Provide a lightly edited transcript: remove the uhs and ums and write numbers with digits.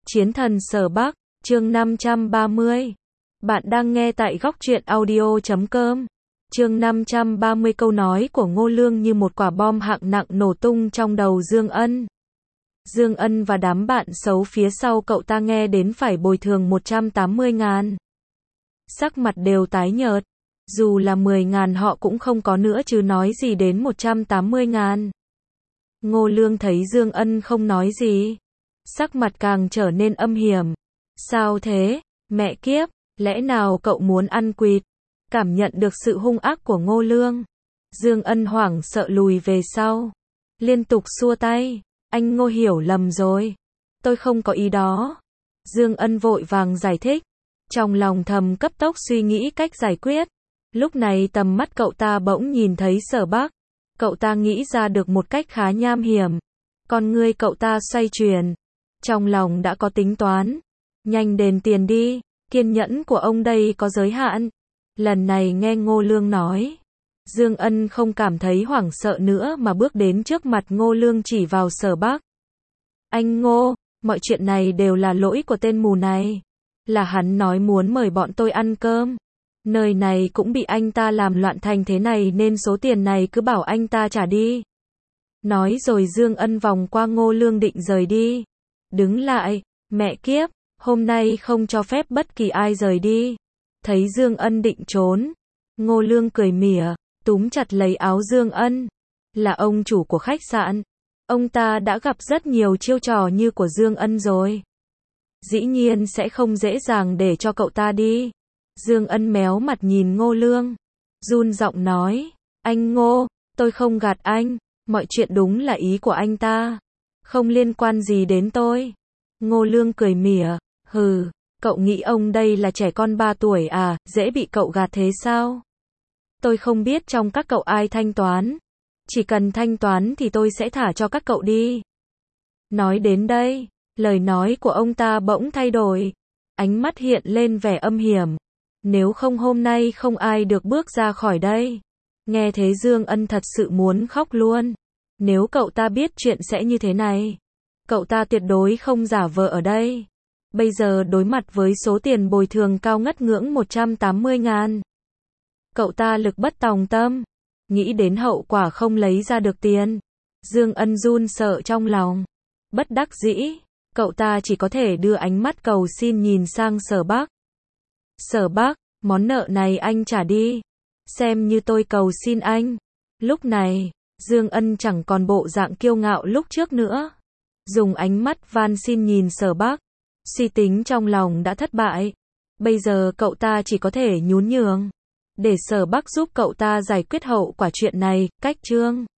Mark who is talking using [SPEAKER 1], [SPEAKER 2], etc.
[SPEAKER 1] Chiến thần Sở Bắc, chương 530. Bạn đang nghe tại góc truyện audio.com. Chương 530. Câu nói của Ngô Lương như một quả bom hạng nặng nổ tung trong đầu Dương Ân. Dương Ân và đám bạn xấu phía sau cậu ta nghe đến phải bồi thường 180.000. Sắc mặt đều tái nhợt. Dù là 10.000 họ cũng không có nữa chứ nói gì đến 180.000. Ngô Lương thấy Dương Ân không nói gì, sắc mặt càng trở nên âm hiểm. Sao thế, mẹ kiếp, lẽ nào cậu muốn ăn quỵt? Cảm nhận được sự hung ác của Ngô Lương, Dương Ân hoảng sợ lùi về sau, liên tục xua tay. Anh Ngô hiểu lầm rồi, tôi không có ý đó. Dương Ân vội vàng giải thích, trong lòng thầm cấp tốc suy nghĩ cách giải quyết. Lúc này tầm mắt cậu ta bỗng nhìn thấy Sở Bắc. Cậu ta nghĩ ra được một cách khá nham hiểm. Con ngươi cậu ta xoay chuyển, trong lòng đã có tính toán. Nhanh đền tiền đi, kiên nhẫn của ông đây có giới hạn. Lần này nghe Ngô Lương nói, Dương Ân không cảm thấy hoảng sợ nữa mà bước đến trước mặt Ngô Lương chỉ vào Sở Bắc. Anh Ngô, mọi chuyện này đều là lỗi của tên mù này. Là hắn nói muốn mời bọn tôi ăn cơm. Nơi này cũng bị anh ta làm loạn thành thế này nên số tiền này cứ bảo anh ta trả đi. Nói rồi Dương Ân vòng qua Ngô Lương định rời đi. Đứng lại, mẹ kiếp, hôm nay không cho phép bất kỳ ai rời đi. Thấy Dương Ân định trốn, Ngô Lương cười mỉa, túm chặt lấy áo Dương Ân. Là ông chủ của khách sạn, ông ta đã gặp rất nhiều chiêu trò như của Dương Ân rồi. Dĩ nhiên sẽ không dễ dàng để cho cậu ta đi. Dương Ân méo mặt nhìn Ngô Lương, run giọng nói, anh Ngô, tôi không gạt anh, mọi chuyện đúng là ý của anh ta, không liên quan gì đến tôi. Ngô Lương cười mỉa, hừ, cậu nghĩ ông đây là trẻ con 3 tuổi à, dễ bị cậu gạt thế sao? Tôi không biết trong các cậu ai thanh toán, chỉ cần thanh toán thì tôi sẽ thả cho các cậu đi. Nói đến đây, lời nói của ông ta bỗng thay đổi, ánh mắt hiện lên vẻ âm hiểm. Nếu không hôm nay không ai được bước ra khỏi đây. Nghe thế Dương Ân thật sự muốn khóc luôn. Nếu cậu ta biết chuyện sẽ như thế này, cậu ta tuyệt đối không giả vờ ở đây. Bây giờ đối mặt với số tiền bồi thường cao ngất ngưỡng 180.000. Cậu ta lực bất tòng tâm, nghĩ đến hậu quả không lấy ra được tiền. Dương Ân run sợ trong lòng. Bất đắc dĩ, cậu ta chỉ có thể đưa ánh mắt cầu xin nhìn sang Sở Bắc. Sở Bắc, món nợ này anh trả đi. Xem như tôi cầu xin anh. Lúc này, Dương Ân chẳng còn bộ dạng kiêu ngạo lúc trước nữa. Dùng ánh mắt van xin nhìn Sở Bắc. Suy tính trong lòng đã thất bại. Bây giờ cậu ta chỉ có thể nhún nhường. Để Sở Bắc giúp cậu ta giải quyết hậu quả chuyện này, cách chương.